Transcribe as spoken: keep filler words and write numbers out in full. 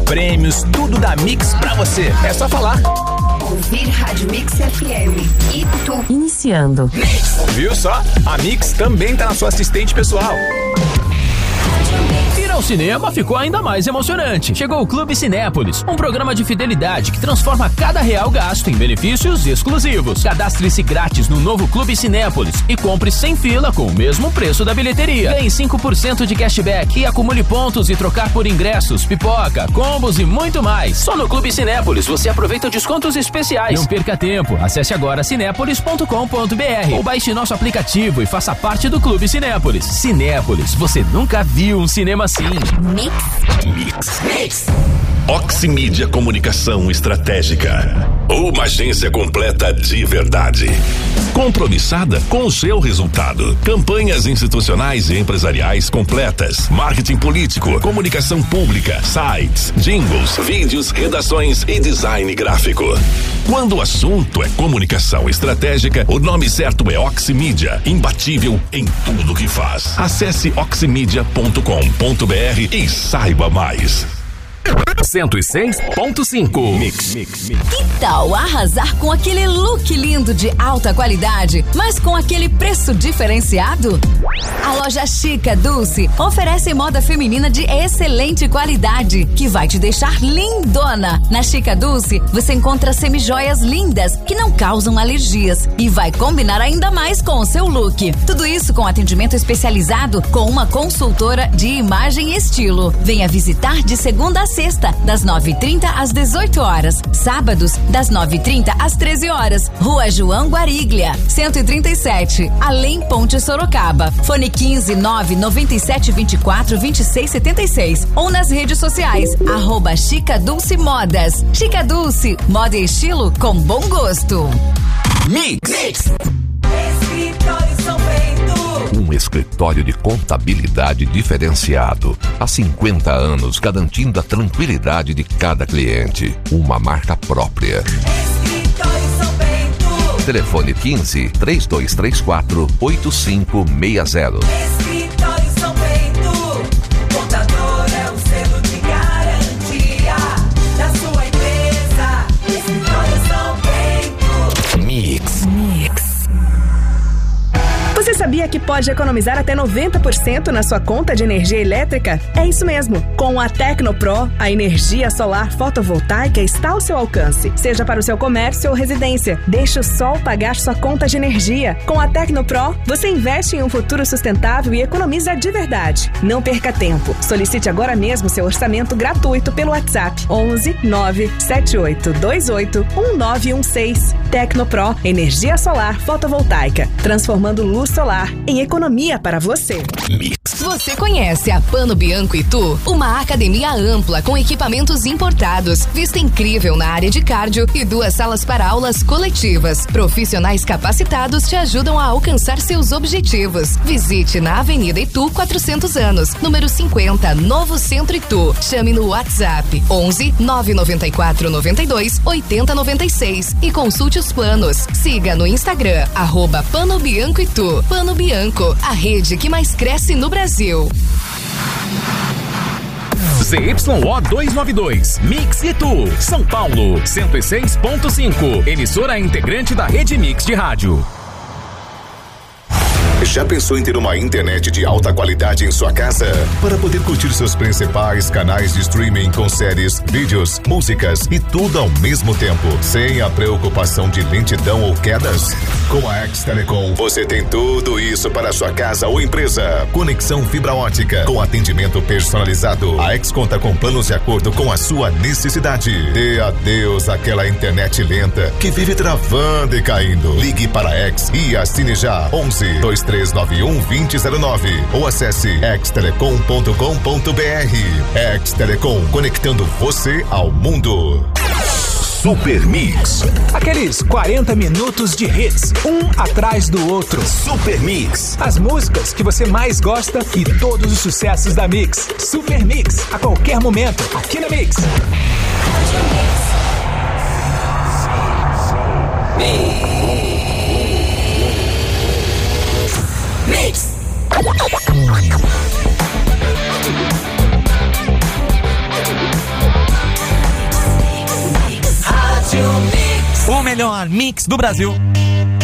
prêmios, tudo da Mix pra você. É só falar. Ouvir Rádio Mix F M. E tu. Iniciando. Mix. Viu só? A Mix também tá na sua assistente pessoal. Ir ao cinema ficou ainda mais emocionante. Chegou o Clube Cinépolis, um programa de fidelidade que transforma cada real gasto em benefícios exclusivos. Cadastre-se grátis no novo Clube Cinépolis e compre sem fila com o mesmo preço da bilheteria. Ganhe cinco por cento de cashback e acumule pontos e trocar por ingressos, pipoca, combos e muito mais. Só no Clube Cinépolis você aproveita descontos especiais. Não perca tempo. Acesse agora cinépolis ponto com ponto b r ou baixe nosso aplicativo e faça parte do Clube Cinépolis. Cinépolis, você nunca viu um cinema assim. Mix. Mix. Mix. Oximídia Comunicação Estratégica. Uma agência completa de verdade. Compromissada com o seu resultado. Campanhas institucionais e empresariais completas. Marketing político, comunicação pública, sites, jingles, vídeos, redações e design gráfico. Quando o assunto é comunicação estratégica, o nome certo é Oximídia. Imbatível em tudo que faz. Acesse oximídia ponto com ponto b r e saiba mais. cento e seis ponto cinco. Mix, mix, mix. Que tal arrasar com aquele look lindo de alta qualidade, mas com aquele preço diferenciado? A loja Chica Dulce oferece moda feminina de excelente qualidade, que vai te deixar lindona. Na Chica Dulce, você encontra semijoias lindas, que não causam alergias, e vai combinar ainda mais com o seu look. Tudo isso com atendimento especializado com uma consultora de imagem e estilo. Venha visitar de segunda a sexta, das nove e trinta às dezoito horas. Sábados, das nove e trinta às treze horas. Rua João Guariglia, cento e trinta e sete, Além Ponte Sorocaba. Fone quinze, nove, noventa e sete, vinte e quatro, vinte e seis, setenta e seis. Ou nas redes sociais, arroba Chica Dulce Modas. Chica Dulce, moda e estilo com bom gosto. Mix. Mix. Escritório São Bento. Um escritório de contabilidade diferenciado. Há cinquenta anos, garantindo a tranquilidade de cada cliente. Uma marca própria. Escritório São Bento. Telefone quinze, três dois três quatro, oito cinco seis zero. Escritório São Bento. Contador é o selo de garantia da sua empresa. Escritório São Bento. Mix. Mix. Você sabia que pode economizar até noventa por cento na sua conta de energia elétrica? É isso mesmo. Com a Tecnopro, a energia solar fotovoltaica está ao seu alcance, seja para o seu comércio ou residência. Deixe o sol pagar sua conta de energia. Com a Tecnopro, você investe em um futuro sustentável e economiza de verdade. Não perca tempo. Solicite agora mesmo seu orçamento gratuito pelo WhatsApp onze, nove, sete oito dois oito, um nove um seis. Tecnopro, energia solar fotovoltaica, transformando luz solar em economia para você. Mix. Você conhece a Pano Bianco e Tu? Uma academia ampla com equipamentos importados, vista incrível na área de cardio e duas salas para aulas coletivas. Profissionais capacitados te ajudam a alcançar seus objetivos. Visite na Avenida Itu quatrocentos anos, número cinquenta, Novo Centro Itu. Chame no WhatsApp onze, nove nove quatro, nove dois, oito zero nove seis e consulte os planos. Siga no Instagram, arroba Pano Bianco e Tu. Pano Bianco, a rede que mais cresce no Brasil. Z Y O duzentos e noventa e dois, Mix Itu, São Paulo, cento e seis ponto cinco. Emissora integrante da Rede Mix de Rádio. Já pensou em ter uma internet de alta qualidade em sua casa? Para poder curtir seus principais canais de streaming com séries, vídeos, músicas e tudo ao mesmo tempo, sem a preocupação de lentidão ou quedas? Com a X Telecom, você tem tudo isso para sua casa ou empresa. Conexão fibra ótica, com atendimento personalizado. A X conta com planos de acordo com a sua necessidade. Dê adeus àquela internet lenta que vive travando e caindo. Ligue para a X e assine já. onze, dois três nove um, dois zero zero nove ou acesse x telecom ponto com ponto b r. X Telecom, conectando você ao mundo. Super Mix. Aqueles quarenta minutos de hits, um atrás do outro. Super Mix. As músicas que você mais gosta e todos os sucessos da Mix. Super Mix, a qualquer momento, aqui na Mix. Mix. Rádio Mix. O melhor mix do Brasil.